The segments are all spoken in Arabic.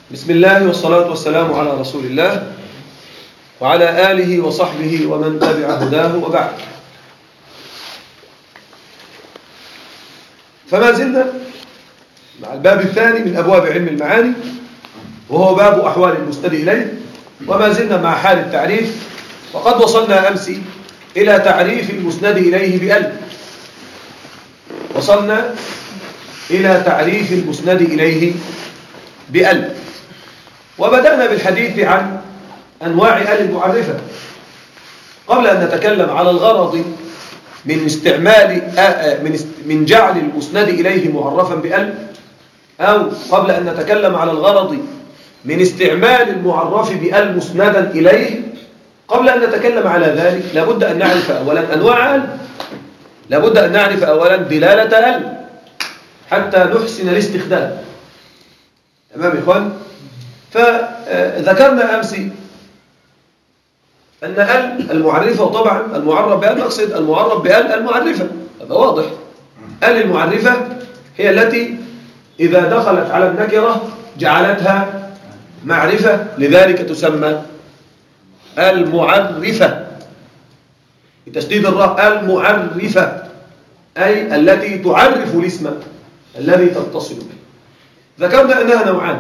بسم الله والصلاة والسلام على رسول الله وعلى آله وصحبه ومن تبع هداه وبعد. فما زلنا مع الباب الثاني من أبواب علم المعاني، وهو باب أحوال المسند إليه، وما زلنا مع حال التعريف، وقد وصلنا أمس إلى تعريف المسند إليه بأل. وصلنا إلى تعريف المسند إليه بأل، وبدأنا بالحديث عن أنواع أل المعرفة قبل أن نتكلم على الغرض من استعمال من جعل المسند إليه معرفا بأل، أو قبل أن نتكلم على الغرض من استعمال المعرف بأل مسندا إليه. قبل أن نتكلم على ذلك لابد أن نعرف أولا أنواع أل، لابد أن نعرف أولا دلالة أل حتى نحسن الاستخدام. تمام يا إخوان؟ فذكرنا أمس أن أل المعرفة، وطبعا المعرف بأل نقصد المعرف بأل المعرفة، هذا واضح. أل المعرفة هي التي إذا دخلت على النكرة جعلتها معرفة، لذلك تسمى المعرفة بتشديد الراء، المعرفة أي التي تعرف الاسم الذي تتصل به. ذكرنا أنها نوعان: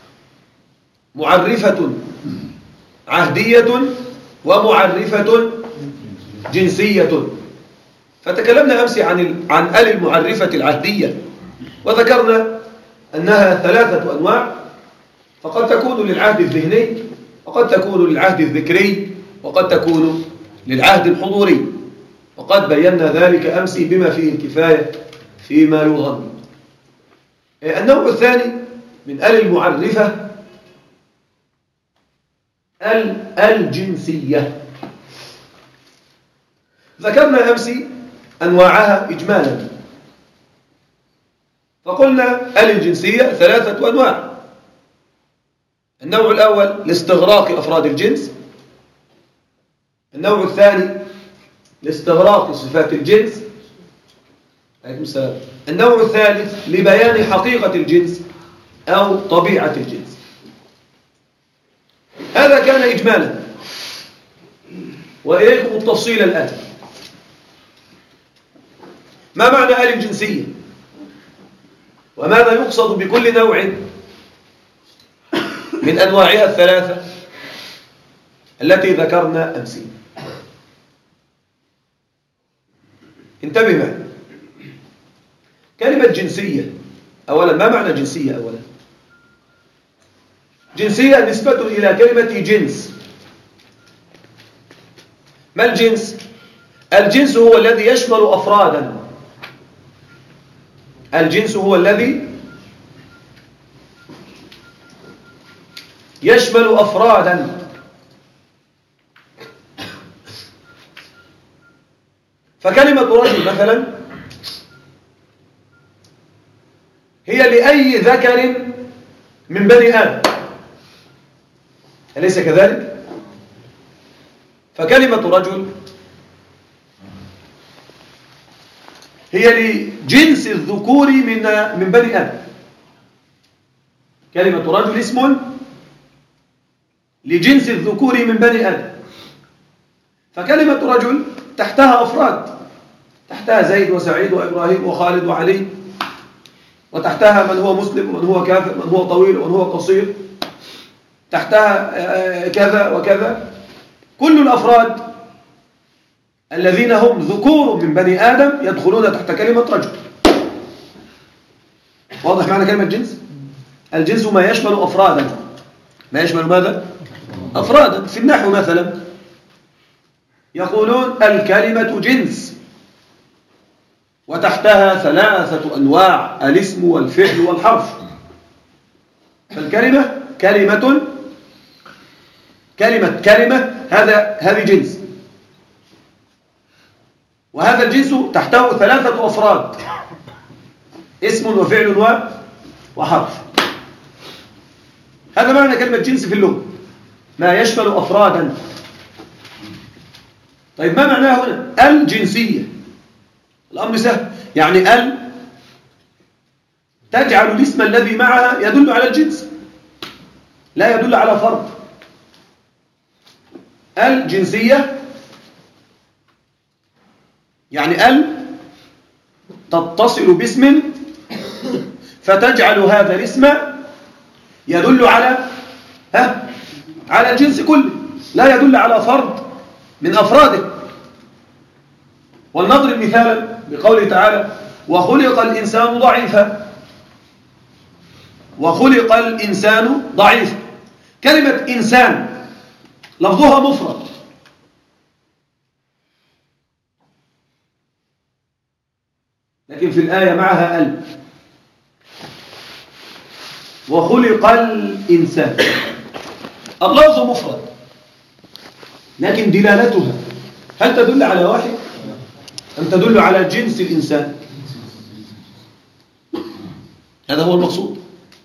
معرفة عهدية ومعرفة جنسية. فتكلمنا أمس عن آل المعرفة العهدية، وذكرنا أنها ثلاثة أنواع، فقد تكون للعهد الذهني، وقد تكون للعهد الذكري، وقد تكون للعهد الحضوري، وقد بينا ذلك أمس بما فيه الكفاية فيما يظن. النوع الثاني من آل المعرفة الجنسية. ذكرنا أمس أنواعها إجمالا، فقلنا آل الجنسية ثلاثة أنواع: النوع الأول لاستغراق أفراد الجنس، النوع الثاني لاستغراق صفات الجنس، عليكم السلام، النوع الثالث لبيان حقيقة الجنس أو طبيعة الجنس. هذا كان إجمالا، وإليكم التفصيل الآتي. ما معنى آل الجنسية؟ وماذا يقصد بكل نوع من أنواعها الثلاثة التي ذكرنا أمس؟ انتبه معي. كلمة جنسية أولا، ما معنى جنسية أولا؟ جنسية نسبة إلى كلمة جنس. ما الجنس؟ الجنس هو الذي يشمل أفرادا، الجنس هو الذي يشمل أفرادا. فكلمة رجل مثلا هي لأي ذكر من بني آدم، أليس كذلك؟ فكلمة رجل هي لجنس الذكور من بني آدم. كلمة رجل اسم لجنس الذكور من بني آدم. فكلمة رجل تحتها أفراد، تحتها زيد وسعيد وإبراهيم وخالد وعلي، وتحتها من هو مسلم ومن هو كافر، من هو طويل ومن هو قصير، تحتها كذا وكذا. كل الأفراد الذين هم ذكور من بني آدم يدخلون تحت كلمة رجل. واضح معنى كلمة جنس؟ الجنس ما يشمل أفرادا، ما يشمل ماذا؟ أفرادا. في النحو مثلا يقولون الكلمة جنس، وتحتها ثلاثة أنواع: الاسم والفعل والحرف. فالكلمة كلمة هذه جنس، وهذا الجنس تحته ثلاثة أفراد: اسم وفعل وحرف. هذا معنى كلمة جنس في اللغة، ما يشمل أفرادا. طيب ما معناه هنا الجنسية؟ الأمر سهل، يعني تجعل الاسم الذي معها يدل على الجنس. لا يدل على فرد. الجنسية يعني تتصل باسم فتجعل هذا الاسم يدل على الجنس كله، لا يدل على فرد من أفراده. ولنضرب مثالا بقوله تعالى: وخلق الإنسان ضعيفا. وخلق الإنسان ضعيفا، كلمة إنسان لفظها مفرد، لكن في الآية معها وخلق الإنسان، اللفظ مفرد، لكن دلالتها هل تدل على واحد أم تدل على جنس الإنسان؟ هذا هو المقصود.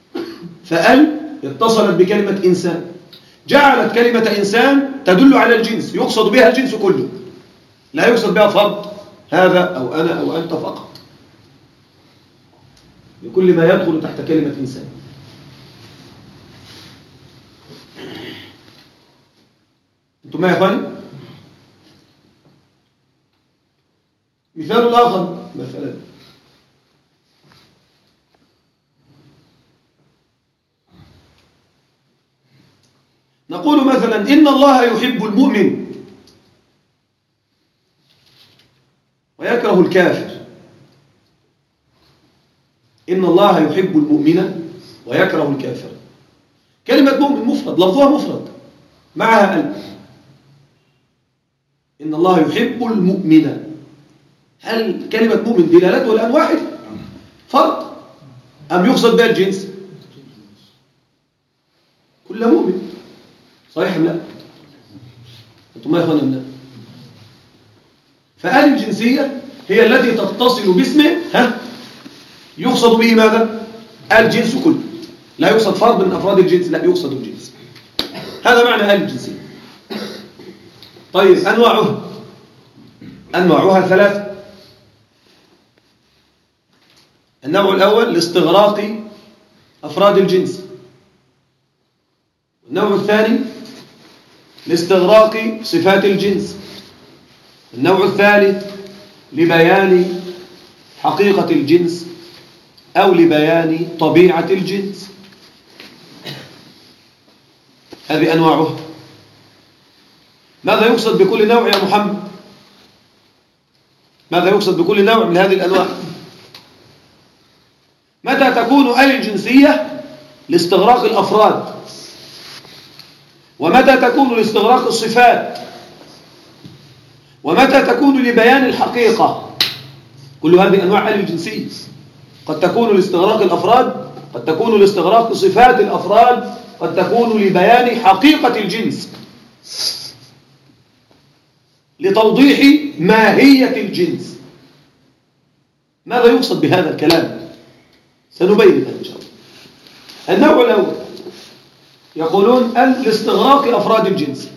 اتصلت بكلمة إنسان، جعلت كلمة إنسان تدل على الجنس، يقصد بها الجنس كله، لا يقصد بها فرد هذا أو أنا أو أنت فقط، لكل ما يدخل تحت كلمة إنسان. أنتم ما يا أخواني؟ مثال آخر مثلا، نقول مثلا: إن الله يحب المؤمن ويكره الكافر. إن الله يحب المؤمن ويكره الكافر، كلمة مؤمن مفرد، لفظها مفرد، معها إن الله يحب المؤمن. هل كلمة مؤمن دلالته الآن واحد فرد أم يقصد بها الجنس؟ كل مؤمن، صحيح أم لا؟ أنتم ما يخوانا لا؟ فآل الجنسية هي التي تتصل باسمه يقصد به ماذا؟ الجنس كله، لا يقصد فرد من أفراد الجنس، لا يقصد الجنس. هذا معنى آل الجنسية. طيب أنواعها ثلاثة. النوع الأول لاستغراق أفراد الجنس. النوع الثاني لاستغراق صفات الجنس. النوع الثالث لبيان حقيقة الجنس أو لبيان طبيعة الجنس. هذه أنواعه. ماذا يقصد بكل نوع يا محمد؟ ماذا يقصد بكل نوع من هذه الأنواع؟ متى تكون آل الجنسية لاستغراق الأفراد؟ ومتى تكون لاستغراق الصفات؟ ومتى تكون لبيان الحقيقة؟ كل هذه أنواع آل الجنسية. قد تكون لاستغراق الأفراد، قد تكون لاستغراق صفات الأفراد، قد تكون لبيان حقيقة الجنس، لتوضيح ماهية الجنس. ماذا يقصد بهذا الكلام؟ سنبين هذا إن شاء الله. النوع الأول يقولون لاستغراق أفراد الجنس.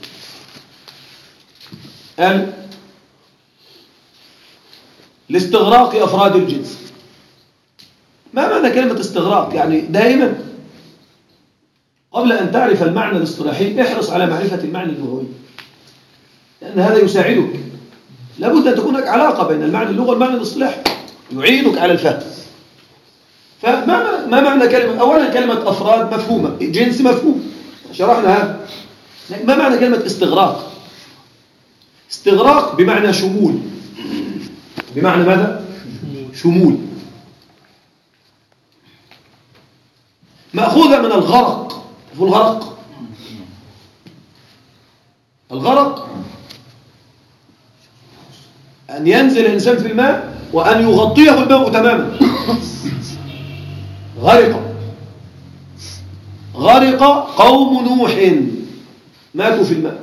لاستغراق أفراد الجنس. ما معنى كلمة استغراق؟ يعني دائما قبل أن تعرف المعنى الاصطلاحي احرص على معرفة المعنى اللغوي، لأن هذا يساعدك. لابد أن تكون هناك علاقة بين المعنى اللغوي والمعنى الاصطلاحي، يعينك على الفهم. ما معنى كلمة؟ أولا كلمة أفراد مفهومة، جنس مفهوم، شرحنا هذا. ما معنى كلمة استغراق؟ استغراق بمعنى شمول. بمعنى ماذا؟ شمول. مأخوذة من الغرق. هو الغرق أن ينزل الإنسان في الماء وأن يغطيه الماء تماما. غرق قوم نوح، ماتوا في الماء.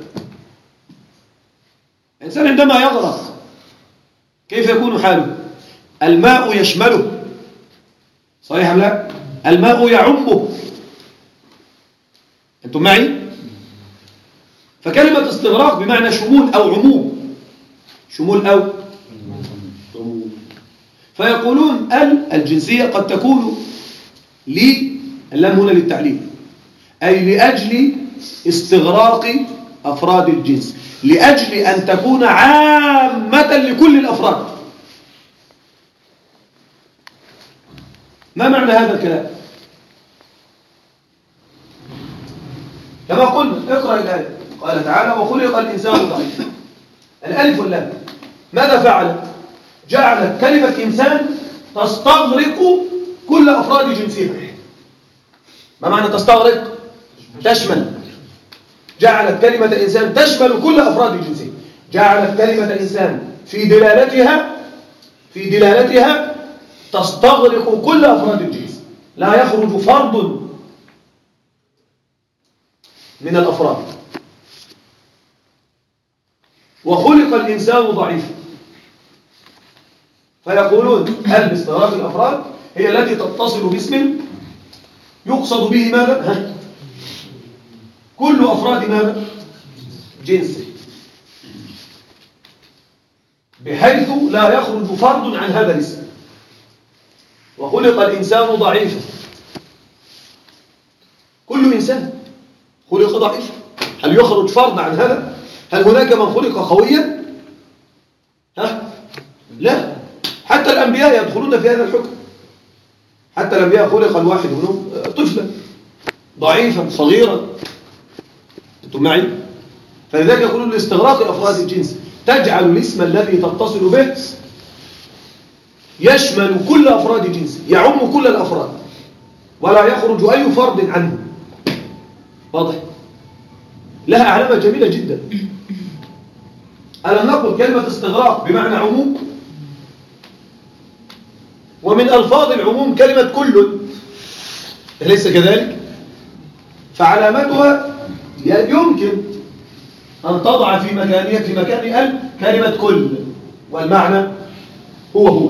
الإنسان عندما يغرق كيف يكون حاله؟ الماء يشمله، صحيح أم لا؟ الماء يعمه. أنتم معي؟ فكلمة استغراق بمعنى شمول أو عموم. شمول أو عموم. فيقولون الجنسية قد تكون اللام هنا للتعليل، أي لأجل استغراق أفراد الجنس، لأجل أن تكون عامة لكل الأفراد. ما معنى هذا الكلام؟ كما قلنا اقرأ الآية، قال تعالى وخلق الإنسان ضعيفا. الألف واللام ماذا فعل؟ جعل كلمة إنسان تستغرق كل أفراد جنسها. ما معنى تستغرق؟ تشمل. جعلت كلمة إنسان تشمل كل أفراد جنسها. جعلت كلمة إنسان في دلالتها تستغرق كل أفراد الجنس، لا يخرج فرد من الأفراد. وخلق الإنسان ضعيفا، فيقولون هل باستغراق الأفراد هي التي تتصل باسم يقصد به ماذا؟ كل أفراد ماذا؟ جنسه، بحيث لا يخرج فرد عن هذا الاسم. وخلق الإنسان ضعيفا، كل إنسان خلق ضعيفا، هل يخرج فرد عن هذا؟ هل هناك من خلق قويا؟ لا، حتى الأنبياء يدخلون في هذا الحكم. حتى الأنبياء خلق الواحد منهم طفلا ضعيفا صغيرا. أنتم معي؟ فلذلك يقولون لاستغراق أفراد الجنس تجعل الاسم الذي تتصل به يشمل كل أفراد الجنس، يعم كل الأفراد ولا يخرج أي فرد عنه. واضح؟ لها علامة جميلة جدا. ألم نقل كلمة استغراق بمعنى عموم؟ ومن ألفاظ العموم كلمة كل، أليس كذلك؟ فعلامتها يمكن أن تضع في مكان كلمة كل، والمعنى هو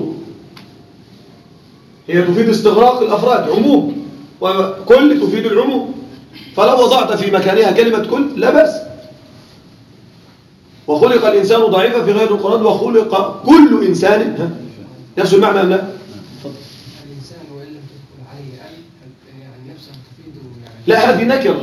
هي تفيد استغراق الأفراد عموم، وكل تفيد العموم. فلو وضعت في مكانها كلمة كل لا بأس. وخلق الإنسان ضعيفا في غير القرآن وخلق كل إنسان نفس المعنى أم لا؟ الإنسان وإن لم تدخل عليه يعني نفسه تفيده يعني لا، هذه نكرة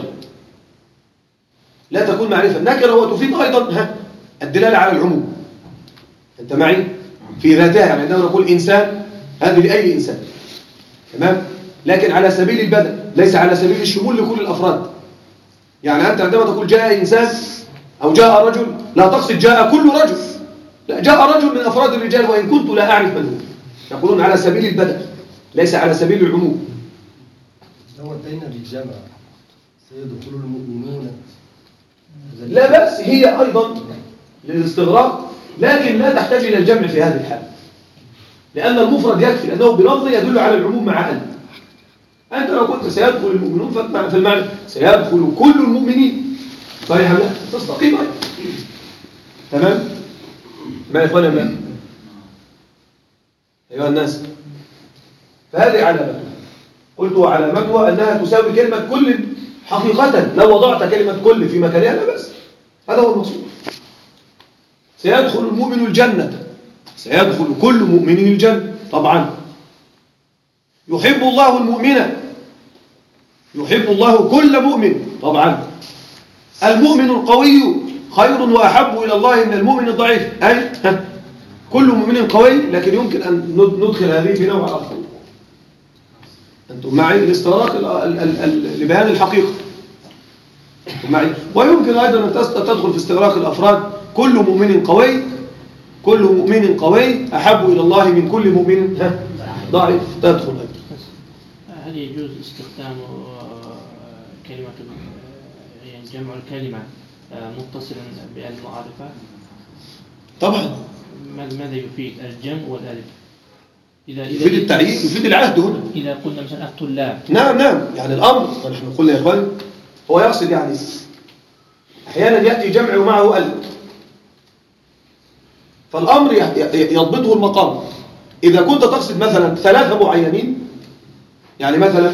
لا تكون معرفة. نكرة وتفيد أيضا الدلالة على العموم. أنت معي؟ في ذاتها، يعني عندما نقول إنسان هذه لأي إنسان، تمام؟ لكن على سبيل البدء ليس على سبيل الشمول لكل الأفراد. يعني أنت عندما تقول جاء إنسان أو جاء رجل لا تقصد جاء كل رجل، لا، جاء رجل من أفراد الرجال وإن كنت لا أعرف من هو. يقولون على سبيل البدء ليس على سبيل العموم. لو انتهينا بالجمع سيدخل المؤمنون، لا بأس، هي أيضا للاستغراق، لكن لا تحتاج إلى الجمع في هذه الحالة، لأن المفرد يكفي، لأنه بلفظ يدل على العموم مع أنت لو قلت سيدخل المؤمنون في المعنى سيدخل كل المؤمنين، صحيح لا تستقيم. تمام؟ ما يا إخوانا ما أيها الناس، فهذه علامتها. قلت وعلامتها أنها تساوي كلمة كل حقيقة. لو وضعت كلمة كل في مكانها لا بأس، هذا هو المقصود. سيدخل المؤمن الجنة، سيدخل كل مؤمن الجنة طبعا. يحب الله المؤمن، يحب الله كل مؤمن طبعا. المؤمن القوي خير وأحب إلى الله من المؤمن الضعيف، أي كل مؤمن قوي، لكن يمكن أن ندخل هذه في نوع آخر. أنتم معي؟ الاستغراق لبيان الحقيقة. أنتم معي؟ ويمكن أيضا أن تدخل في استغراق الأفراد كل مؤمن قوي، كل مؤمن قوي أحب إلى الله من كل مؤمن ضعيف، تدخل أيضا. هل يجوز استخدام كلمة يعني جمع الكلمة متصلا بالمعرفة؟ طبعا. ماذا يفيد الجمع والألف؟ يفيد التعيين، يفيد العهد هنا. إذا قلنا مثلا الطلاب. نعم يعني الأمر نحن قلنا يا إخوان هو يقصد يعني أحيانا يأتي جمع ومعه ألف، فالأمر يضبطه المقام. إذا كنت تقصد مثلا ثلاثة معينين، يعني مثلا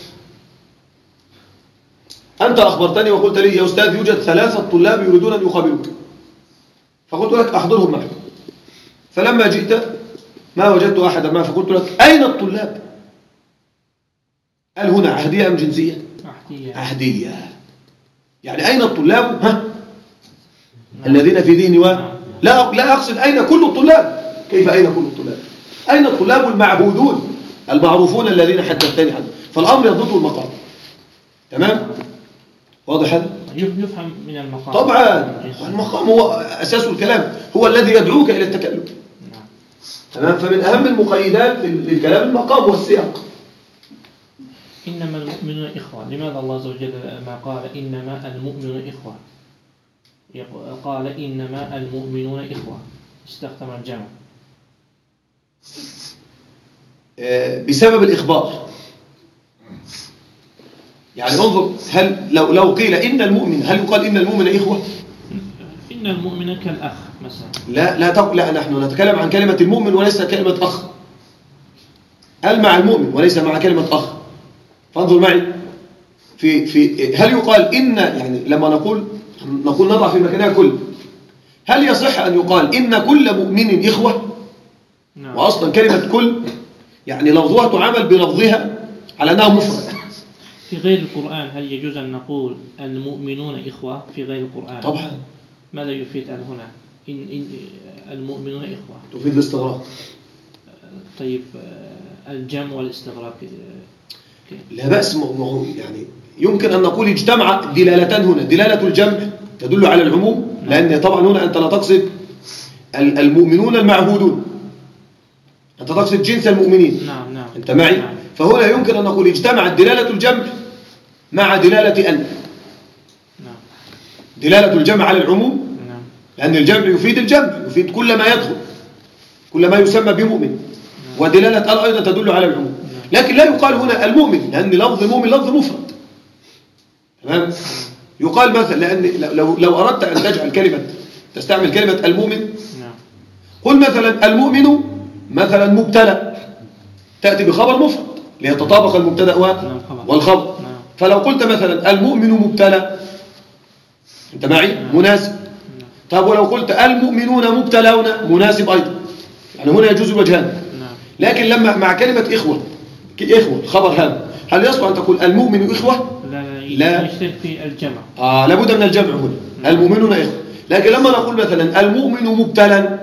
أنت أخبرتني وقلت لي يا أستاذ يوجد 3 طلاب يريدون أن يقابلوك، فقلت لك أحضرهم معي. فلما جئت ما وجدت أحدا معه، فقلت لك أين الطلاب؟ هل هنا عهدية أم جنسية؟ عهدية. يعني أين الطلاب الذين في دين لا أقصد أين كل الطلاب. كيف أين كل الطلاب؟ أين الطلاب المعبودون المعروفون الذين حدثتني عنهم؟ فالأمر يضبط المقام. تمام؟ واضح هذا؟ يفهم من المقام. طبعا المقام هو أساس الكلام، هو الذي يدعوك إلى التكلم. تمام. فمن أهم المقيدات للكلام المقام والسياق. إنما المؤمنون إخوة. لماذا الله عز وجل ما قال إنما المؤمنون إخوة؟ قال إنما المؤمنون إخوة، استخدم الجمع بسبب الإخبار. يعني انظر، هل لو قيل إن المؤمن، هل يقال إن المؤمن إخوة؟ إن المؤمن كالأخ مثلا. لا نحن نتكلم عن كلمة المؤمن وليس كلمة أخ. قال مع المؤمن وليس مع كلمة أخ. فانظر معي في هل يقال إن، يعني لما نقول نضع في مكانها كل، هل يصح أن يقال إن كل مؤمن إخوة؟ نعم. وأصلا كلمة كل يعني لفظها تعامل بلفظها على أنها مفرد. في غير القرآن هل يجوز أن نقول المؤمنون إخوة في غير القرآن؟ طبعا. ماذا يفيد هنا؟ إن المؤمنون إخوة تفيد الاستغراق. طيب الجمع والاستغراق لا بأس. يعني يمكن أن نقول اجتمع دلالتان هنا. دلالة الجمع تدل على العموم، لأن طبعا هنا أنت لا تقصد المؤمنون المعهودون، أنت تقصد جنس المؤمنين. نعم. أنت معي؟ نعم. فهنا يمكن أن نقول اجتمعت دلالة الجمع مع دلالة أن. نعم. دلالة الجمع على العموم، نعم. لأن الجمع يفيد الجمع، يفيد كل ما يدخل، كل ما يسمى بمؤمن. نعم. ودلالة ال أيضا تدل على العموم. نعم. لكن لا يقال هنا المؤمن، لأن لفظ المؤمن لفظ مفرد. تمام؟ يقال مثلا، لأن لو أردت أن تجعل كلمة، تستعمل كلمة المؤمن، نعم. قل مثلا المؤمن مثلا مبتلى، تأتي بخبر مفرد ليتطابق المبتدا والخبر. نعم. فلو قلت مثلا المؤمن مبتلى، أنت معي؟ نعم. مناسب. نعم. طب ولو قلت المؤمنون مبتلون، مناسب أيضا. يعني هنا يجوز الوجهان. نعم. لكن لما مع كلمة إخوة الخبر هذا، هل يصلح أن تقول المؤمن إخوة؟ لا يشترك في الجمع. لابد من الجمع هنا. نعم. المؤمنون إخوة. لكن لما نقول مثلا المؤمن مبتلا،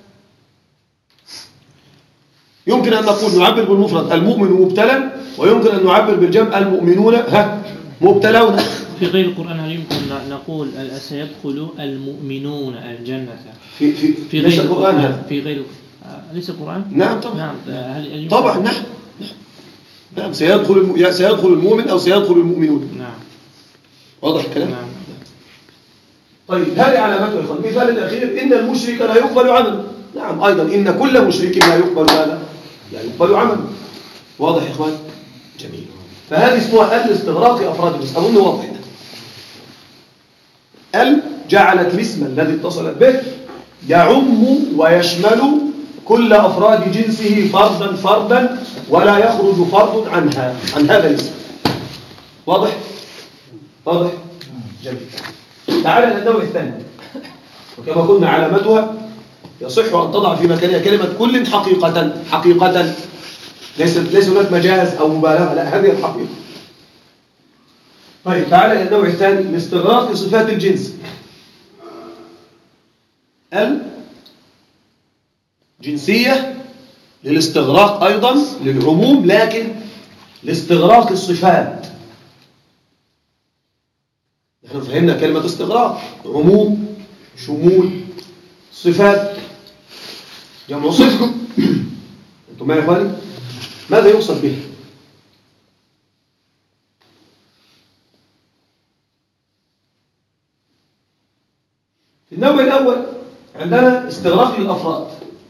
يمكن أن نقول نعبر بالمفرد المؤمن مبتلا، ويمكن أن نعبر بالجمع المؤمنون مبتلون. في غير القرآن هل يمكن نقول سيدخل المؤمنون الجنة؟ في ليس القرآن هذا. في غير ليس القرآن؟ نعم طبعا. نعم. هل طبعا نعم. سيدخل المؤمن أو سيدخل المؤمنون. نعم. واضح الكلام؟ نعم. طيب هذه علامته يا إخوان. المثال الأخير إن المشرك لا يقبل عمله. نعم أيضا إن كل مشرك لا يقبل ماذا؟ لا يقبل عمله. واضح يا إخوان؟ جميل. فهذه اسمها الاستغراق أفراد الاسم. أظن واضح. جعلت الاسم الذي اتصلت به يعم ويشمل كل أفراد جنسه فردا ولا يخرج فرد عن هذا الاسم. واضح؟ جميل. تعال إلى النوع الثاني. وكما قلنا علامتها يصح أن تضع في مكانها كلمة كل حقيقة ليس هناك مجاز أو مبالغة، لا، هذه الحقيقة. طيب تعال إلى النوع الثاني، الاستغراق لصفات الجنس. الجنسية للاستغراق أيضا للعموم، لكن لاستغراق الصفات. نحن فهمنا كلمة استغراق، عموم، شمول، صفات، جمع صفة. أنتم معي يا إخواني؟ ماذا يقصد به؟ في النوع الأول عندنا استغراق للأفراد،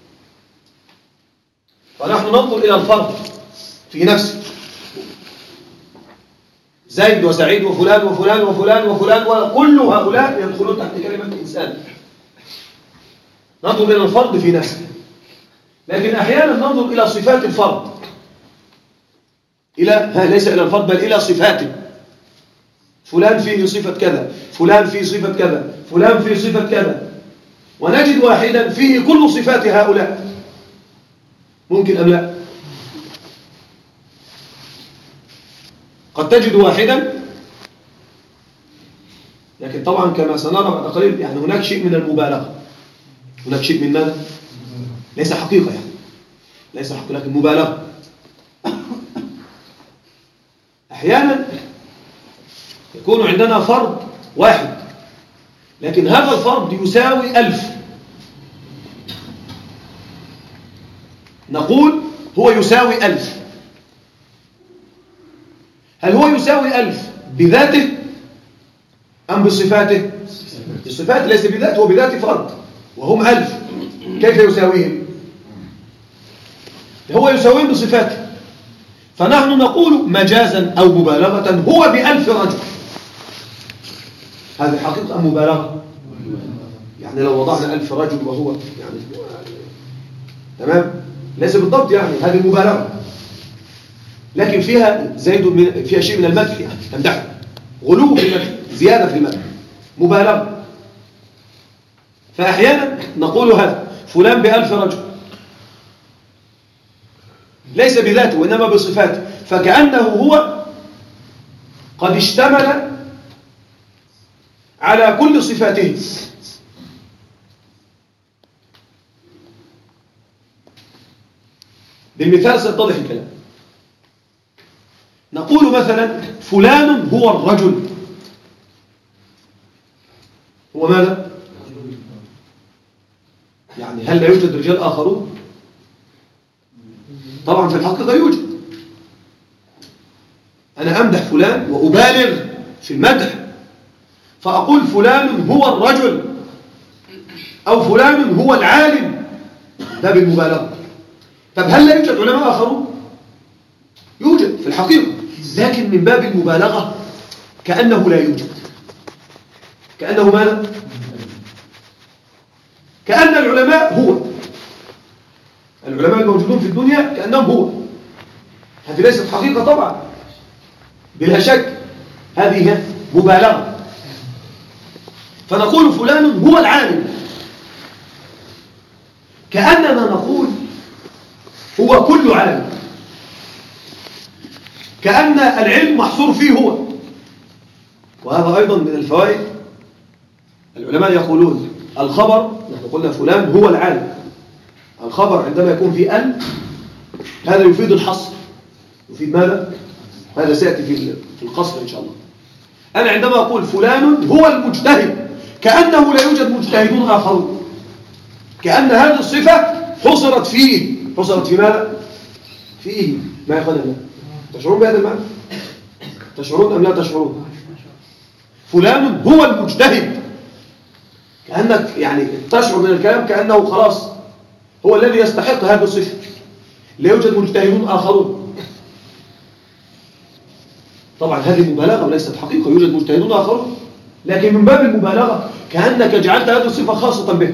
ونحن ننظر إلى الفرد في نفسه، زيد وسعيد وفلان وفلان وفلان وفلان، وكل هؤلاء يدخلون تحت كلمة إنسان. ننظر إلى الفرد في نفسه، لكن أحيانا ننظر إلى صفات الفرد، ليس إلى الفرد بل إلى صفاته. فلان فيه صفة كذا، فلان فيه صفة كذا، فلان فيه صفة كذا، ونجد واحدا فيه كل صفات هؤلاء. ممكن أم لا؟ قد تجد واحدا لكن طبعا كما سنرى بعد قليل يعني هناك شيء من المبالغة. هناك شيء من ماذا؟ ليس حقيقة يعني، ليس حقيقة لكن مبالغة. أحيانا يكون عندنا فرد واحد لكن هذا الفرد يساوي 1000. نقول هو يساوي 1000. هل هو يساوي 1000 بذاته أم بصفاته؟ بصفاته، ليس بذاته، هو بذاته فرد وهم 1000. كيف يساويهم؟ هو يساويهم بصفاته. فنحن نقول مجازا أو مبالغة هو ب1000 رجل. هذه حقيقة أم مبالغة؟ يعني لو وضعنا 1000 رجل وهو يعني تمام، ليس بالضبط يعني، هذه مبالغة، لكن فيها فيها شيء من المدح يعني، تمدح، غلو في المدح، زيادة في المدح، مبالغة. فأحيانا نقول هذا فلان ب1000 رجل، ليس بذاته وإنما بصفاته، فكأنه هو قد اشتمل على كل صفاته. بالمثال سيتضح الكلام. نقول مثلا فلان هو الرجل. هو ماذا؟ يعني هل لا يوجد رجال آخرون؟ طبعا في الحقيقة يوجد. أنا أمدح فلان وأبالغ في المدح فأقول فلان هو الرجل أو فلان هو العالم، ده بالمبالغة. طب هل لا يوجد علماء آخرون؟ يوجد في الحقيقة، لكن من باب المبالغة كأنه لا يوجد. كأنه ماذا؟ كأن العلماء هو العلماء الموجودون في الدنيا كأنهم هو. هذه ليست حقيقة طبعا بلا شك، هذه مبالغة. فنقول فلان هو العالم، كأننا نقول هو كل عالم، كأن العلم محصور فيه هو. وهذا أيضا من الفوائد. العلماء يقولون الخبر، نحن قلنا فلان هو العالم، الخبر عندما يكون في أن هذا يفيد الحصر. يفيد ماذا؟ هذا سيأتي في القصر إن شاء الله. أنا عندما أقول فلان هو المجتهد كأنه لا يوجد مجتهدون آخرون، كأن هذه الصفة حصرت فيه. حصرت في ماذا؟ فيه. ما يقول الله، تشعرون بهذا المعنى؟ تشعرون أم لا تشعرون؟ فلان هو المجتهد، كأنك يعني تشعر من الكلام كأنه خلاص هو الذي يستحق هذه الصفة، لا يوجد مجتهدون آخرون. طبعا هذه مبالغة وليست حقيقة، يوجد مجتهدون آخرون، لكن من باب المبالغة كأنك جعلت هذه الصفة خاصة به.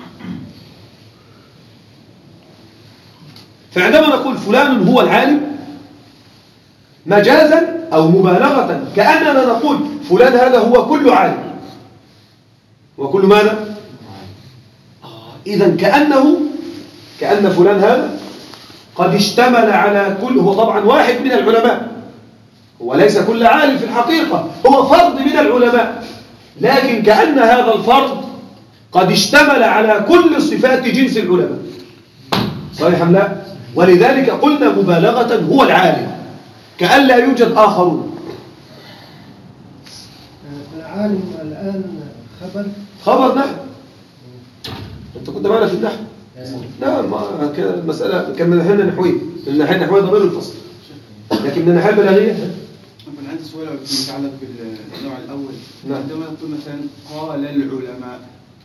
فعندما نقول فلان هو العالم مجازا أو مبالغة كأننا نقول فلان هذا هو كل عالم. وكل ماذا؟ إذن كأن فلان هذا قد اشتمل على كل، هو طبعا واحد من العلماء، هو ليس كل عالم في الحقيقة، هو فرد من العلماء، لكن كأن هذا الفرد قد اشتمل على كل صفات جنس العلماء. صحيح أم لا؟ ولذلك قلنا مبالغة هو العالم، كأن لا يوجد آخرون. العالم الآن خبر نحو. أنت كنت معنا في النحو؟ لا، ما كان المسألة كان من الناحية النحوية، من الناحية النحوية ضمير الفصل، لكن من الناحية البلاغية. أنا عندي سؤال متعلق بالنوع الأول. عندما نقول مثلا قال العلماء،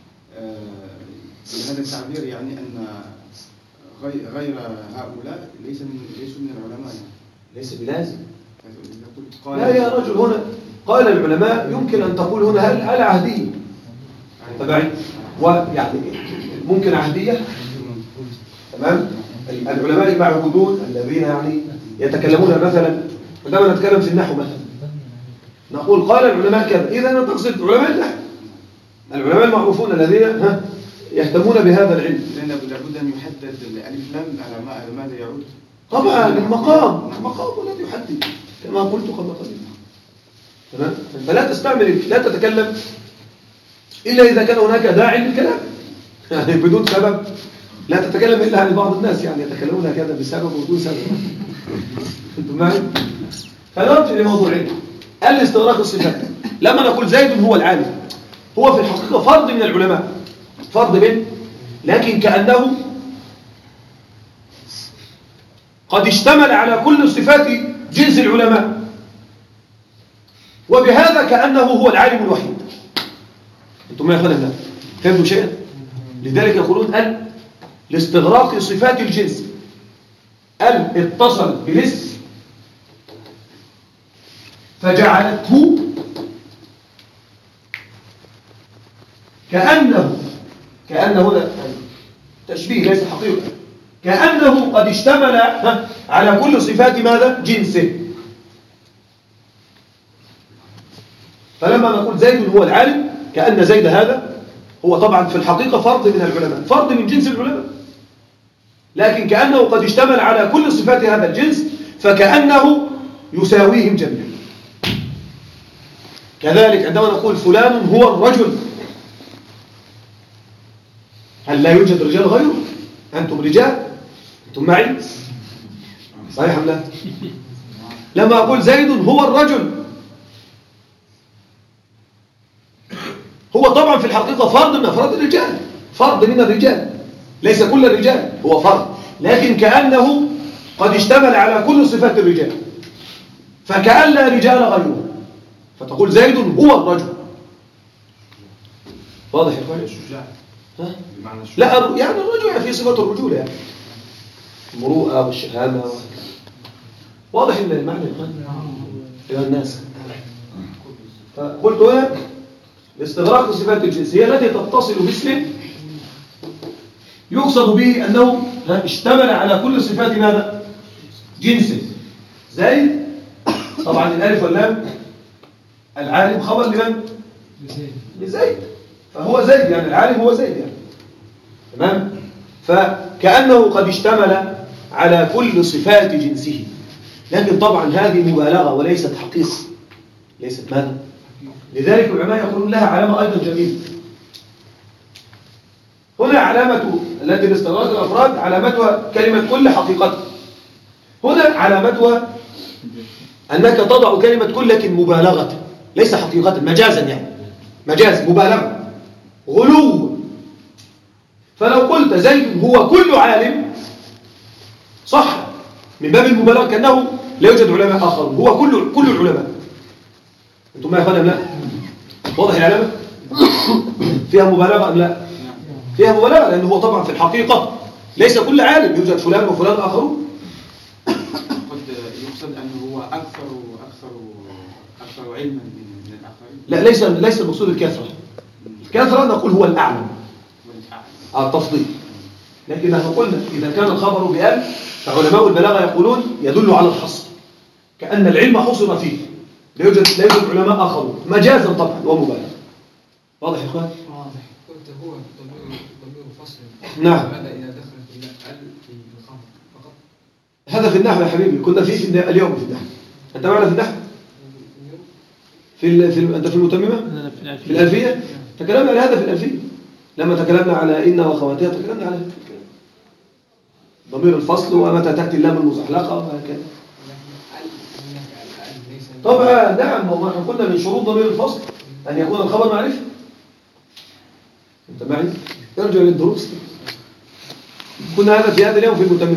هذا التعبير يعني أن غير هؤلاء ليسوا من العلماء يعني. ليس بلازم. لا يا رجل، هنا قال العلماء يمكن أن تقول هنا هل عهدية تبعي، ويعني ممكن عهدية. تمام. العلماء المعهودون الذين يعني يتكلمون مثلا، عندما نتكلم في النحو مثلا نقول قال العلماء كذا، إذا أنا تقصد علماء النحو، العلماء المعروفون الذين يهتمون بهذا العلم. لابد أن يحدد الألف لام على ماذا يعود. طبعا المقام الذي يحدد كما قلت قبل قليل. تمام؟ فلا تستعمل، لا تتكلم إلا إذا كان هناك داعي للكلام، يعني بدون سبب لا تتكلم إلا عن بعض الناس، يعني يتكلمون هكذا بسبب وبدون سبب. أنتم معي؟ فنرجع لموضوعين. الاستغراق الصفات. لما نقول زيد هو العالم، هو في الحقيقة فرد من العلماء، فرد من، لكن كأنه قد اشتمل على كل صفات جنس العلماء، وبهذا كأنه هو العالم الوحيد. أنتم ما يفعلون هذا؟ فهمتوا شيئا؟ لذلك يقولون لاستغراق صفات الجنس، اتصل بالاسم فجعلته كأنه هنا تشبيه ليس حقيقة، كأنه قد اشتمل على كل صفات ماذا؟ جنسه. فلما نقول زيد هو العالم، كأن زيد هذا هو طبعا في الحقيقة فرد من العلماء، فرد من جنس العلماء، لكن كأنه قد اشتمل على كل صفات هذا الجنس، فكأنه يساويهم جميعا. كذلك عندما نقول فلان هو الرجل، هل لا يوجد رجال غيره؟ أنتم رجال، أنتم معي صحيح أم لا؟ لما أقول زيد هو الرجل، هو طبعا في الحقيقة فرد من أفراد الرجال، فرد من الرجال، ليس كل الرجال، هو فرد، لكن كأنه قد اشتمل على كل صفات الرجال، فكأن لا رجال غيره، فتقول زيد هو الرجل. واضح يا اخواني؟ الشجاع بمعنى لا يعني الرجل في صفة الرجولة، يعني المروءة والشهامة واضح ان المعنى يا الناس. فقلت هنا لاستغراق صفات الجنس هي التي تتصل باسم يقصد به أنه اشتمل على كل صفات ماذا؟ جنسه. زيد طبعا الألف واللام العالم خبر لمن؟ لزيد، فهو زيد، يعني العالم هو زيد يعني. تمام؟ فكأنه قد اشتمل على كل صفات جنسه، لكن طبعا هذه مبالغة وليست حقيقة، ليست ماذا؟ لذلك العلماء يقولون لها علامة أيضا جميلة. هنا علامة التي لاستغراق الأفراد علامتها كلمة كل حقيقة، هنا علامتها أنك تضع كلمة كل لكن مبالغة ليس حقيقة، مجازا، يعني مجاز، مبالغة، غلو. فلو قلت زيد هو كل عالم صح من باب المبالغة، كأنه لا يوجد علماء آخرون، هو كل العلماء. أنتم ما يفعل أم لا؟ واضح العلامة؟ فيها مبالغة أم لا؟ فيها مبالغة، لأنه هو طبعا في الحقيقة ليس كل عالم، يوجد فلان وفلان آخرون. قد يقصد أنه هو أكثر علما من الآخرين. لا، ليس المقصود الكثرة. الكثرة نقول هو الأعلم، التفضيل. لكن نحن قلنا إذا كان الخبر بأل فعلماء البلاغة يقولون يدل على الحصر، كأن العلم حصر فيه، لا يوجد علماء آخرون، مجازا طبعا ومبالغة. واضح يا إخوان؟ واضح. قلت هو ضمير فصل. نعم. ماذا إذا دخلت إلى في الخبر فقط؟ هذا في النحو يا حبيبي، كنا فيه اليوم في النحو. أنت معنا في النحو؟ أنت في المتممة؟ في الألفية؟ تكلمنا على هذا في الألفية، لما تكلمنا على إن وخواتها تكلمنا على هذا ضمير الفصل ومتى تأتي اللام المزحلقة وهكذا. طبعا نعم، والله احنا قلنا من شروط ضمير الفصل أن يكون الخبر معرفة. أنت معي؟ ارجع للدروس، كنا هذا في هذا اليوم في المتممة.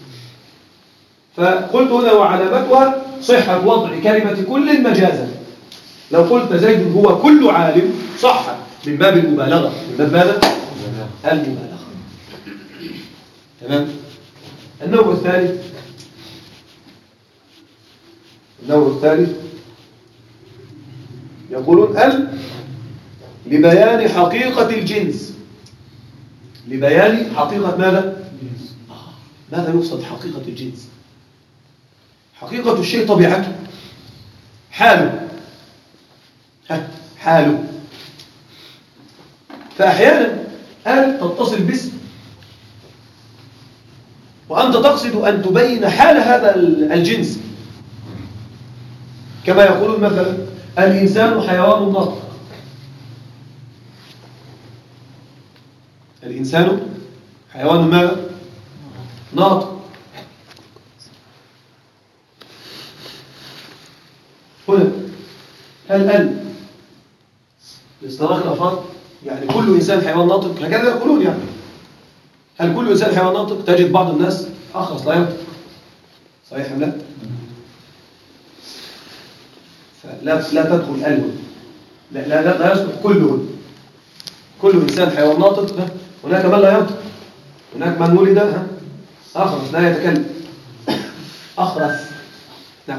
فقلت هنا وعلامتها صحة وضع كلمة كل مجازا. لو قلت زيد هو كل عالم صح من باب المبالغة، من باب ماذا؟ المبالغة. تمام؟ النوع الثالث يقولون لبيان حقيقة الجنس. لبيان حقيقة ماذا؟ ماذا يقصد حقيقة الجنس؟ حقيقة الشيء طبيعته، حاله، فأحيانا تتصل باسم وأنت تقصد أن تبين حال هذا الجنس، كما يقولون مثلا الإنسان حيوان ناطق. الإنسان حيوان ماذا؟ ناطق. هنا هل لاستغراق الأفراد يعني كل إنسان حيوان ناطق هكذا يقولون يعني هل كل إنسان حيوان ناطق؟ تجد بعض الناس أخرس لا ينطق. صحيح أم لا؟ لا تدخل ألون لا يصلح كلهم. كل إنسان حيوان ناطق. هناك من لا ينطق. هناك من ولد أخرس لا يتكلم. أخرس نعم.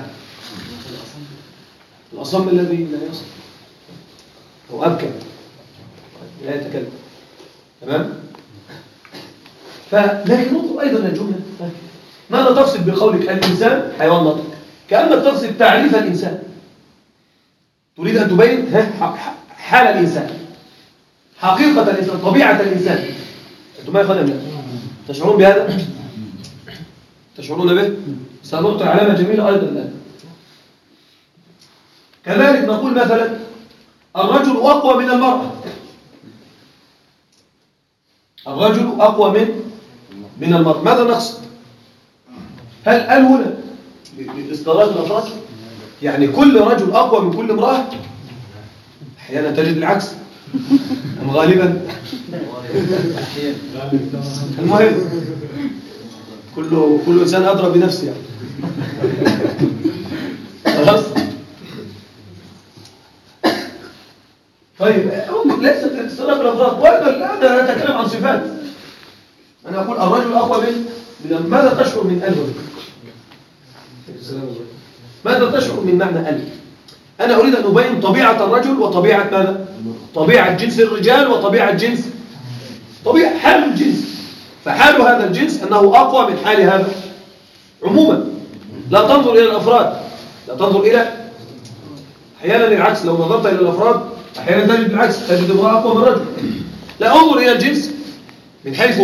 الأصم الذي لا يصل أو أبكم لا يتكلم. تمام؟ لكن انظر أيضا الجملة ماذا تقصد بقولك الإنسان حيوان ناطق؟ كأنك تقصد تعريف الإنسان. تريد أن تبين حال الإنسان، حقيقة الإنسان، طبيعة الإنسان. أنتم ما يخدم تشعرون بهذا؟ تشعرون به؟ سنعطي علامة جميلة أيضا الآن. كذلك نقول مثلا الرجل أقوى من المرأة. الرجل أقوى من المرأة. ماذا نقصد؟ هل هنا لاستغراق الأفراد يعني كل رجل أقوى من كل امرأة؟ أحيانا تجد العكس أم غالبا؟ المهم كل إنسان أدرى بنفسه يعني. خلاص؟ طيب ليست استغراق الأفراد وأيضا لا نتكلم عن صفات. أنا أقول الرجل أقوى من ماذا تشعر من ألف؟ ماذا تشعر من معنى ألف؟ أنا أريد أن أبين طبيعة الرجل وطبيعة ماذا؟ طبيعة جنس الرجال وطبيعة جنس طبيعة حال الجنس. فحال هذا الجنس أنه أقوى من حال هذا عموما. لا تنظر إلى الأفراد، لا تنظر إلى أحيانا العكس. لو نظرت إلى الأفراد أحيانا تجد العكس، تجد امرأة أقوى من رجل. لا، انظر إلى الجنس من حيث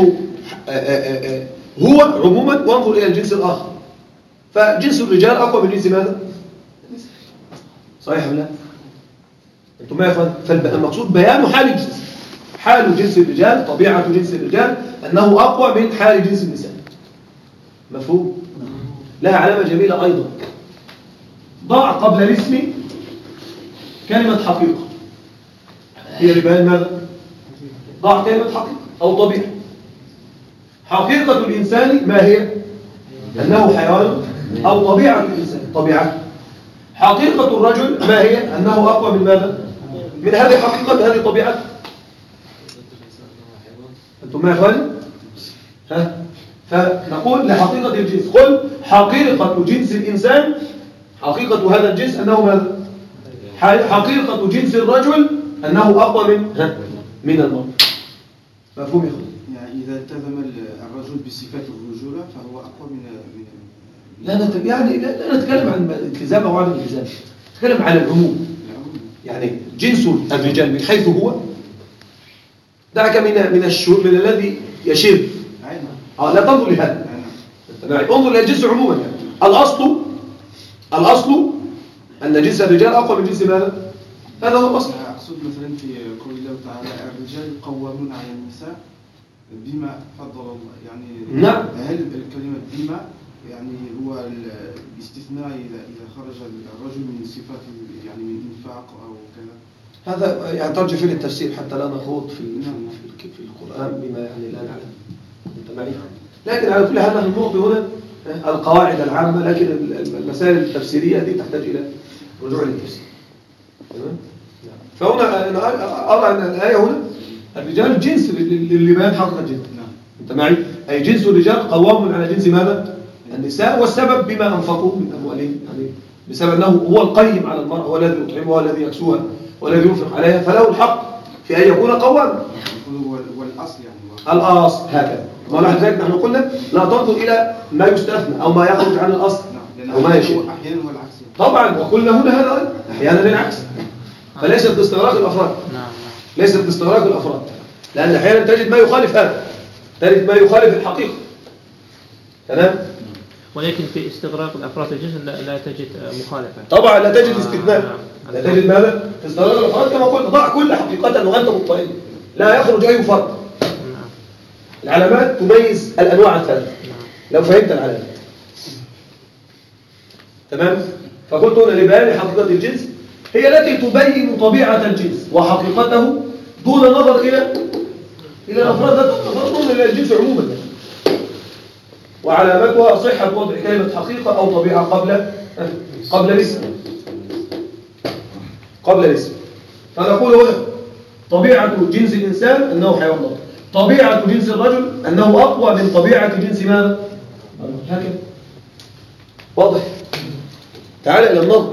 هو عموما وانظر إلى الجنس الآخر. فجنس الرجال أقوى من جنس ماذا؟ صحيح ولا لا؟ أنتم ما يفهم؟ فالمقصود بيان حال الجنس. حال جنس الرجال، طبيعة جنس الرجال أنه أقوى من حال جنس النساء. مفهوم؟ لها علامة جميلة أيضا. ضع قبل الاسم كلمة حقيقة. هي لبيان ماذا؟ ضع كلمة حقيقة أو طبيعة. حقيقة الإنسان ما هي؟ أنه حيوان. أو طبيعة الإنسان طبيعة. حقيقة الرجل ما هي؟ أنه أقوى من ماذا؟ من هذه حقيقة هذه طبيعة. أنتم ما يفعل؟ فنقول لحقيقة الجنس قل حقيقة جنس الإنسان، حقيقة هذا الجنس أنه ماذا؟ حقيقة جنس الرجل أنه أقوى من المرء. مفهوم يا أخوان؟ يعني إذا التزم الرجل بصفات الرجولة فهو أقوى من لا نتكلم عن الالتزام أو عدم الالتزام، نتكلم على العموم. يعني جنس الرجال من حيث هو، دعك من الذي يشير. لا تنظر لهذا، انظر إلى الجنس عموما. يعني الأصل أن جنس الرجال أقوى من جنس ماذا؟ هذا هو الأصل. أقصد مثلا في قول الله تعالى الرجال قوامون على النساء بما فضل الله. يعني نعم. هل الكلمة بما يعني هو الاستثناء إذا خرج الرجل من صفات يعني من إنفاق أو كذا؟ هذا يعني ترجع فيه للتفسير حتى لا نخوض في القرآن بما يعني لا نعلم. أنت معي؟ لكن على كل حال نحن نعطي هنا القواعد العامة، لكن المسائل التفسيرية دي تحتاج إلى رجوع للتفسير. تمام؟ فهنا أنا أرى أن الآية هنا الرجال جنس لبيان حقيقة الجنس. أنت معي؟ أي جنس الرجال قوام على جنس ماذا؟ النساء، والسبب بما أنفقوا من أموالهم، يعني بسبب أنه هو القيم على المرأة، هو الذي يطعمها والذي يكسوها والذي ينفق عليها، فله الحق في أن يكون قواما. والأصل يعني الأصل هكذا. ولذلك ذلك نحن قلنا لا تنظر إلى ما يستثنى أو ما يخرج عن الأصل أو ما يشير. أحيانا هو العكس. طبعا وقلنا هنا هذا أحيانا العكس. فليست باستغراق الأفراد. ليست باستغراق الأفراد، لأن أحيانا تجد ما يخالف هذا، تجد ما يخالف الحقيقة. تمام؟ ولكن في استغراق الأفراد الجنس لا تجد مخالفة. طبعا لا تجد استثناء. لا تجد ماذا؟ في استغراق الأفراد كما قلت ضع كل حقيقة وأنت مطمئن لا يخرج أي فرد. العلامات تميز الأنواع الثلاثة لو فهمت العلامات. تمام؟ فقلت هنا لبيان حقيقة الجنس هي التي تبين طبيعة الجنس وحقيقته دون نظر إلى الأفراد نظر إلى الجنس عموما. وعلامتها صحة وضع كلمة حقيقة أو طبيعة قبل الاسم. فنقول هنا طبيعة جنس الإنسان أنه حيوان ناطق، طبيعة جنس الرجل أنه أقوى من طبيعة جنس ماذا؟ هكذا واضح. تعال إلى النظر.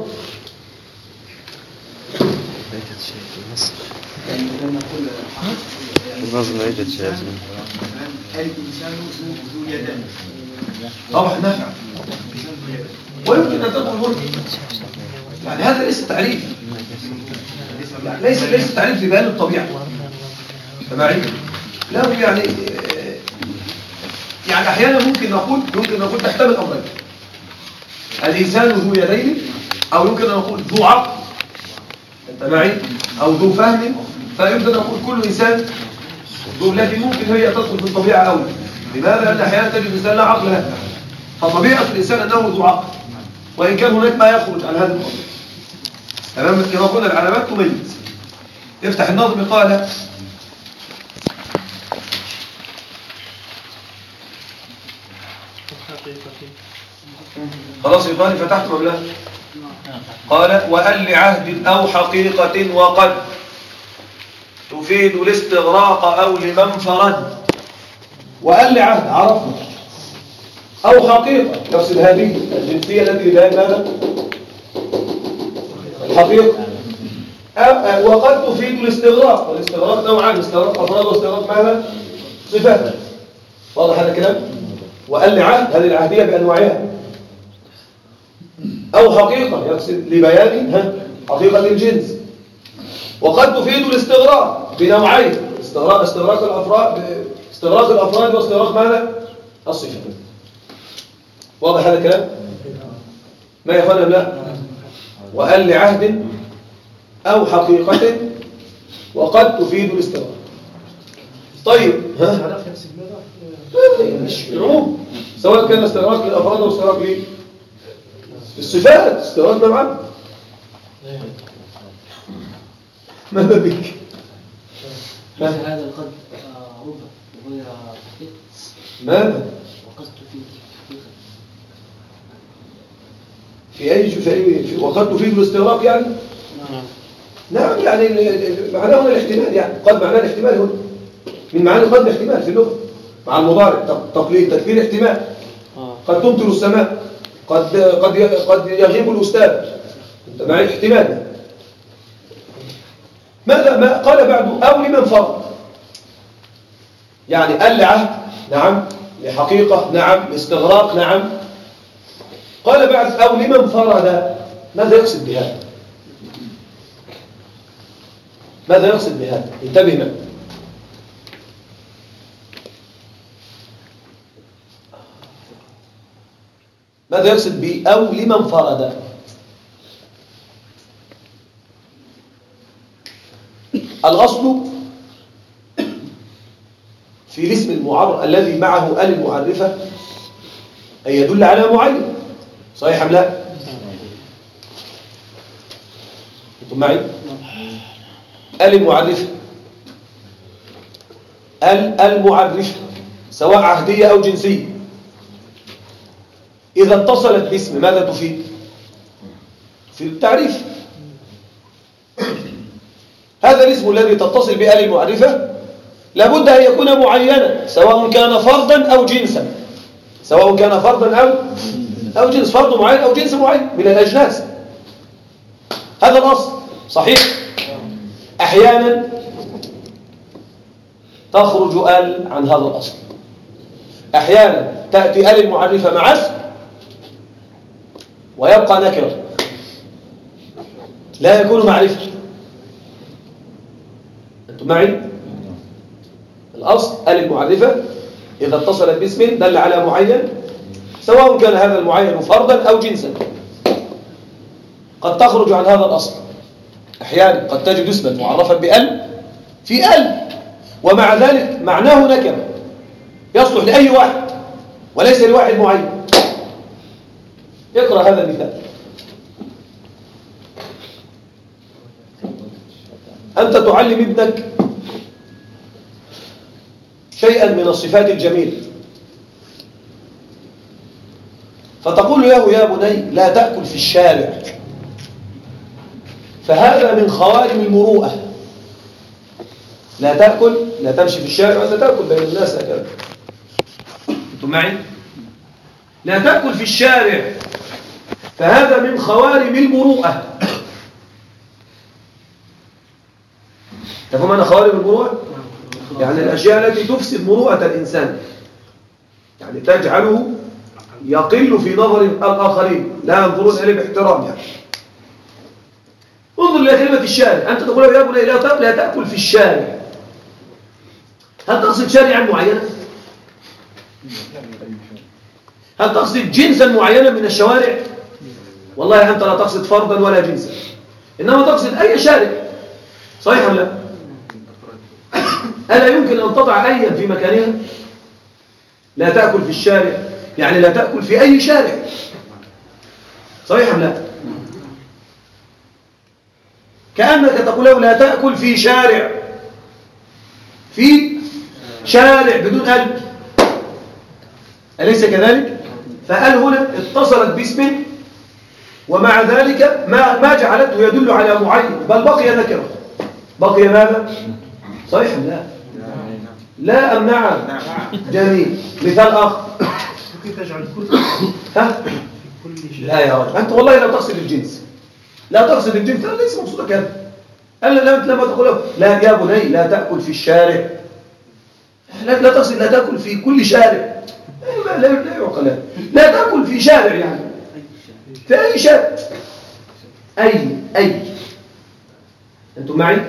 النظم لا يوجد شيء. الإنسان ذو يدين. طبعا نافع ويمكن أن تدخل هنا. يعني هذا ليس تعريف، يعني ليس تعريف لبيان الطبيعة. تمام؟ لا يعني أحيانا ممكن نقول تحتمل أمرين. الإنسان ذو يدين، أو يمكن أن نقول ذو عقل، أنت معي، أو ذو فهم. فيمكن أن نقول كل إنسان ذو، لكن ممكن هي تدخل في الطبيعة أولا. لماذا؟ لأن أحيانا تجد الإنسان لا عقل له، فطبيعة الإنسان أنه ذو عقل، وإن كان هناك ما يخرج عن هذا الطبيعة. تمام؟ كما قلنا العلامات تميز. يفتح النظم قال خلاص يقال فتحت مبلغ. قال وأن لعهد أو حقيقة وقد تفيد الاستغراق أو لمن فرد. وأن لعهد عرفنا، أو حقيقة نفس هذه الجنسية التي لا ماذا؟ الحقيقة. وقد تفيد الاستغراق، والاستغراق نوعان، استغراق أفراد واستغراق ماذا؟ صفات. واضح هذا الكلام؟ وأن لعهد هذه العهدية بأنواعها، أو حقيقة يقصد لبيان حقيقة الجنس. وقد تفيد الاستغراق بنوعين، استغراق الأفراد واستغراق ماذا؟ الصفات. واضح هذا الكلام؟ ما يفهم لا؟ وأن لعهد أو حقيقة وقد تفيد الاستغراق. طيب مش عموم، سواء كان استغراق للأفراد أو استغراق للصفات، استغراق نوعان. ماذا بك؟ هذا القد ربع وغير حقيقة. ماذا؟ وقد تفيد حقيقة. في أي وقد تفيد الاستغراق يعني؟ نعم يعني معناه هنا الاحتمال، يعني قد معناه الاحتمال هنا من معاني قد الاحتمال في اللغة مع المضارع تقليد تكفير احتمال. قد تمطر السماء، قد يغيب الأستاذ، أنت معي احتمال. ماذا ما قال بعد أو لمن فرض، يعني قال لعهد نعم، لحقيقة نعم، لاستغراق نعم. قال بعد أو لمن فرض، ماذا يقصد بهذا؟ ماذا يقصد بهذا؟ انتبه معي. ماذا يقصد بأو لمن فرض؟ الأصل في الاسم المعرف الذي معه ال المعرفة أن يدل على معين، صحيح أم لا؟ أنتم معي؟ ال المعرفة، المعرفة سواء عهدية أو جنسية، إذا اتصلت باسم ماذا تفيد؟ في التعريف. هذا الاسم الذي تتصل بآل المعرفة لابد أن يكون معينا، سواء كان فردا أو جنسا، سواء كان فردا أو جنس، فرد معين أو جنس معين من الأجناس. هذا الأصل صحيح. أحيانا تخرج آل عن هذا الأصل، أحيانا تأتي آل المعرفة مع اسم ويبقى نكرة لا يكون معرفة. أنتم معي؟ الأصل آل المعرفة إذا اتصلت باسم دل على معين، سواء كان هذا المعين فردا أو جنسا. قد تخرج عن هذا الأصل. أحيانا قد تجد اسما معرفا بأل في أل، ومع ذلك معناه نكرة يصلح لأي واحد وليس لواحد معين. اقرأ هذا المثال. أنت تعلم ابنك شيئا من الصفات الجميلة، فتقول له يا بني لا تأكل في الشارع، فهذا من خوارم المروءة. لا تأكل، لا تمشي في الشارع ولا تأكل بين الناس هكذا. أنتم معي؟ لا تأكل في الشارع، فهذا من خوارم المروءة. تفهم أنا خوارم المروءة؟ يعني الأشياء التي تفسد مروءة الإنسان، يعني تجعله يقل في نظر الآخرين، لا ينظرون إليه باحترام. يعني انظر إلى كلمة الشارع. أنت تقول يا بني لا تأكل في الشارع، هل تقصد شارعا معينا؟ هل تقصد جنسا معينا من الشوارع؟ والله أنت لا تقصد فردا ولا جنسا، إنما تقصد أي شارع. صحيح أم لا؟ ألا يمكن أن تضع أيا في مكانها؟ لا تأكل في الشارع يعني لا تأكل في أي شارع. صحيح أم لا؟ كأنك تقول له لا تأكل في شارع، في شارع بدون أل، أليس كذلك؟ فأل هنا اتصلت باسم، ومع ذلك ما جعلته يدل على معين، بل بقي نكرة. بقي ماذا؟ صحيح أم لا؟ لا أم نعم؟ جميل. مثال آخر. كيف تجعل ها؟ كل شيء؟ لا يا رجل، أنت والله لا تقصد الجنس، لا تقصد الجنس، لا ليس مقصودك هذا. لما تقول له لا يا بني لا تأكل في الشارع، لا تقصد لا تأكل في كل شارع، لا يعقل. لا تأكل في شارع يعني في أي شارع، أي أنتم معي؟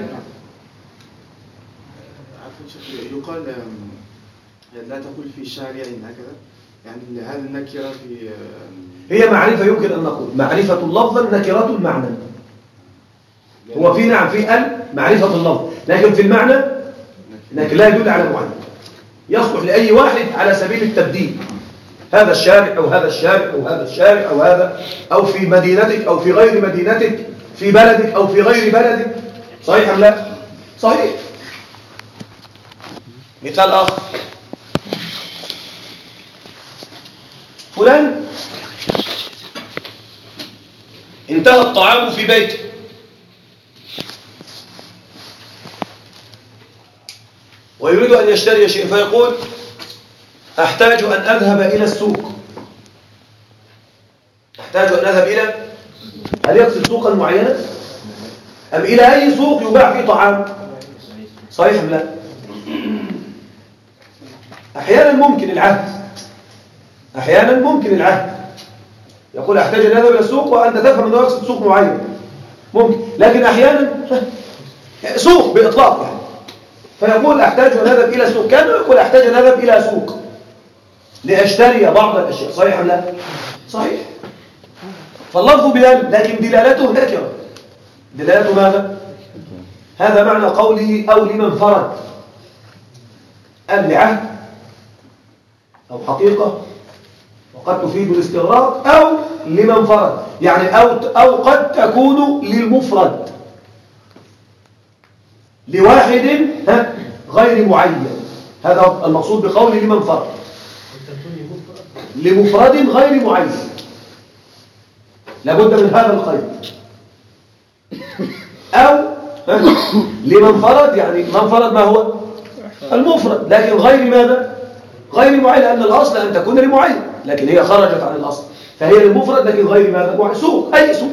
يقال لا تقول في شارع هكذا، يعني هذه النكرة في هي معرفة يمكن أن نقول معرفة اللفظ نكرة المعنى. هو في نعم في ال معرفة اللفظ، لكن في المعنى لكن لا يدل على معين، يصلح لأي واحد على سبيل التبديل. هذا الشارع أو هذا الشارع أو هذا الشارع أو هذا، أو في مدينتك أو في غير مدينتك، في بلدك أو في غير بلدك. صحيح أم لا؟ صحيح. مثال آخر. فلان انتهى الطعام في بيته، ويريد أن يشتري شيء، فيقول أحتاج أن أذهب إلى السوق. أحتاج أن أذهب إلى، هل يقصد سوقا معينا أم إلى أي سوق يباع فيه طعام؟ صحيح أم لا؟ أحيانا ممكن العهد، يقول أحتاج أن أذهب إلى السوق وأنت تفهم أنه يقصد سوق معين، ممكن. لكن أحيانا سوق بإطلاق يعني، فيقول أحتاج أن أذهب إلى السوق، كان يقول أحتاج أن أذهب إلى سوق لأشتري بعض الأشياء. صحيح أم لا؟ صحيح. فاللفظ بدل، لكن دلالته نكرة. دلالته ماذا؟ هذا معنى قوله أو لمن فرد. أم لعهد أو حقيقة، وقد تفيد الاستغراق، أو لمن فرد يعني أو قد تكون للمفرد، لواحد غير معين. هذا المقصود بقول لمن فرد، لمفرد غير معين، لابد من هذا القيد. أو لمن فرد يعني من فرد ما هو المفرد، لكن غير ماذا؟ غير معين، لأن الأصل أن تكون لمعين، لكن هي خرجت عن الأصل فهي للمفرد، لكن غير ماذا؟ سوق، أي سوق.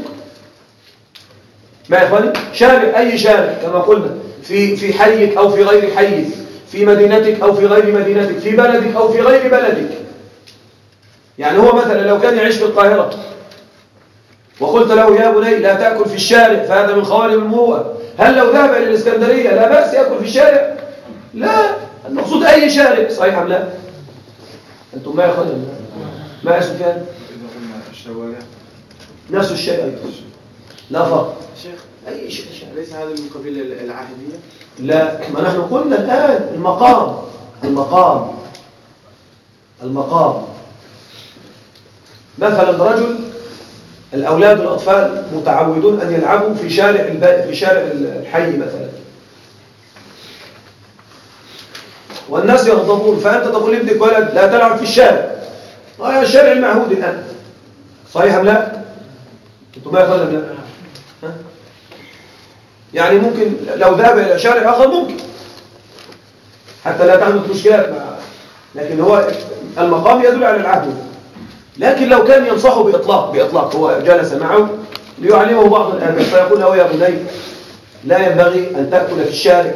ما يا إخواني؟ شارع، أي شارع كما قلنا، في حيك أو في غير حيك، في مدينتك أو في غير مدينتك، في بلدك أو في غير بلدك. يعني هو مثلا لو كان يعيش في القاهرة وقلت له يا بني لا تأكل في الشارع فهذا من خوارم المروءة، هل لو ذهب إلى الإسكندرية لا بأس يأكل في الشارع؟ لا، المقصود أي شارع. صحيح أم لا؟ أنتم ما يا أخواني؟ ما اسم كان إذا قلنا الشوارع نفس الشيء أيضا، لا فرق. شيخ أي شيء ليس هذا من قبيل العهدية؟ لا، ما نحن قلنا الآن المقام مثلا رجل الأولاد الأطفال متعودون أن يلعبوا في شارع الحي مثلا، والناس يغضبون، فأنت تقول لابنك ولد لا تلعب في الشارع، الشارع المعهود الآن، صحيح أم لا؟ أنتم ما يقول لا؟ يعني ممكن لو ذهب إلى شارع آخر ممكن حتى لا تحدث مشكلات لكن هو المقام يدل على العهد. لكن لو كان ينصحه بإطلاق هو جلس معه ليعلمه بعض الآداب فيقول له: يا بني لا ينبغي أن تأكل في الشارع،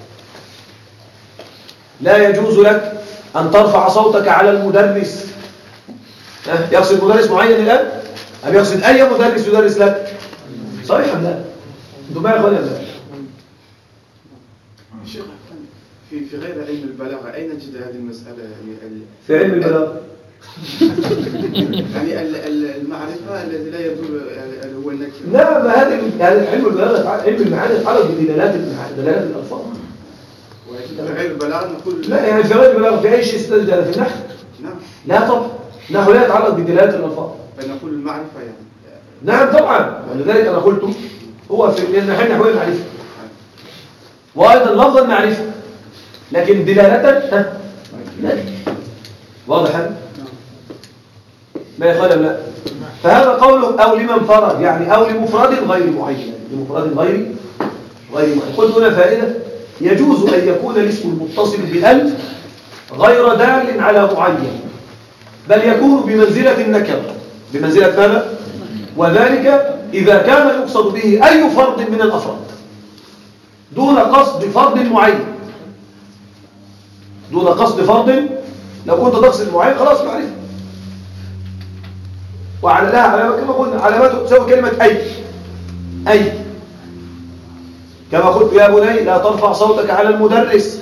لا يجوز لك أن ترفع صوتك على المدرس. يقصد مدرس معين الآن؟ أم يقصد أي مدرس يدرس لك؟ صحيح أم لا؟ أنتم ما يقول لا؟ شيخ في غير علم البلاغة أين نجد هذه المسألة؟ يعني في علم البلاغة يعني المعرفة الذي لا يدل هو النكرة. لا، ما هذا علم البلاغة، علم المعاني يتعلق بدلالات الألفاظ. وفي غير البلاغة نقول لا، يعني في غير البلاغة في أي شيء استدل في النحو؟ نعم. لا طبعا، النحو لا يتعلق بدلالات الألفاظ. فنقول المعرفة يعني. نعم طبعا، ولذلك أنا قلت هو في النحو معرفة وأيضا لفظا معرفة، لكن دلالة لا. واضح هذا؟ ما يخالف لا. فهذا قوله أو لمن فرد، يعني أو لمفرد غير معين، لمفرد غير معين. قلت هنا فائدة: يجوز أن يكون الاسم المتصل بألف غير دال على معين، بل يكون بمنزلة النكرة. بمنزلة ماذا؟ وذلك إذا كان يقصد به أي فرد من الأفراد دون قصد فرد معين. دون قصد فرد، لو كنت تقصد معين خلاص معرفة. وعلى لها علامات كما قلنا، علامات تساوي كلمة أي كما قلت: يا بني لا ترفع صوتك على المدرس.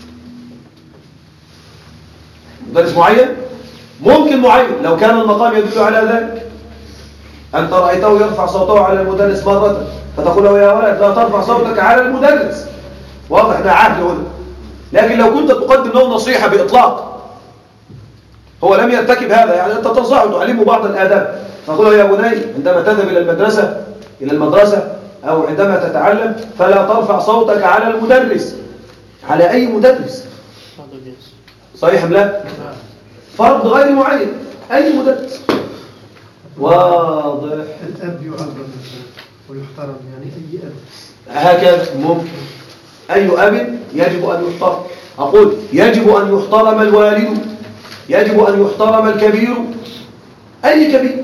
مدرس معين ممكن معين لو كان المقام يدل على ذلك. أنت رأيته يرفع صوته على المدرس مرة فتقول له: يا ولد لا ترفع صوتك على المدرس. واضح ده عهد هنا. لكن لو كنت تقدم له نصيحة بإطلاق، هو لم يرتكب هذا، يعني أنت تنصحه تعلمه بعض الآداب، تقول له: يا بني عندما تذهب إلى المدرسة أو عندما تتعلم فلا ترفع صوتك على المدرس. على أي مدرس؟ صحيح أم لا؟ فرد غير معين، أي مدرس. واضح. الأب يعظم ويحترم، يعني أي أب هكذا ممكن. أي أب يجب أن يحترم. أقول يجب أن يحترم الوالد، يجب أن يحترم الكبير. أي كبير؟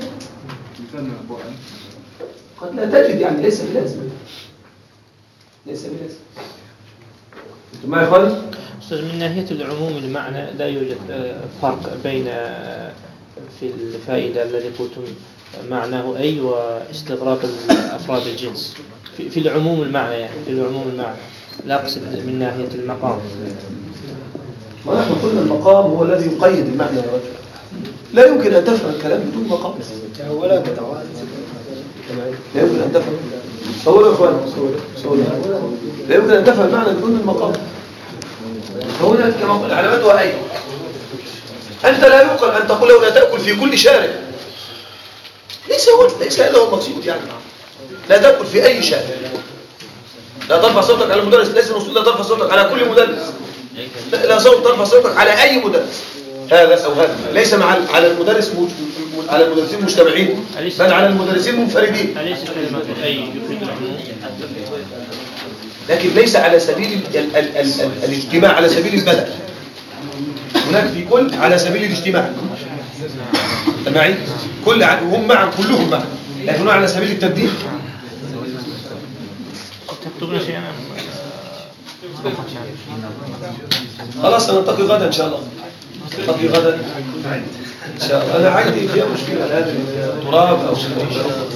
قد لا تجد، يعني ليس بلازم. أنتم ما يخالف؟ أستاذ، من ناحية العموم المعنى لا يوجد فرق بين في الفائدة الذي قلتم معناه أي واستغراق أفراد الجنس في العموم المعنى، يعني في العموم المعنى، لا أقصد من ناحية المقام. ونحن قلنا المقام هو الذي يقيد المعنى يا رجل. لا يمكن أن تفهم الكلام بدون مقام. لا يمكن أن تفهم. صوروا يا أخوان، صوروا. لا يمكن أن تفهم المعنى بدون المقام. هنا كما قلت علامتها أي. أنت لا يمكن أن تقول له لا تأكل في كل شارع. ليس هذا هو المقصود، يعني لا تأكل في أي شارع. لا ترفع صوتك على المدرس، ليس المقصود لا ترفع صوتك على كل مدرس. لا ترفع صوتك على أي مدرس. هذا أو هذا ليس على المدرسين مجتمعين، بل على المدرسين منفردين. أليس كلمة أي يفيد العموم؟ لكن ليس على سبيل الاجتماع، على سبيل البدء. هناك في كل على سبيل الاجتماع معي هم معا كلهم معا، لكن على سبيل التبديل. تكتبنا شيئا. خلاص نلتقي غدا إن شاء الله. نلتقي غدا إن شاء الله. أنا عندي فيها مشكلة هذا التراب أو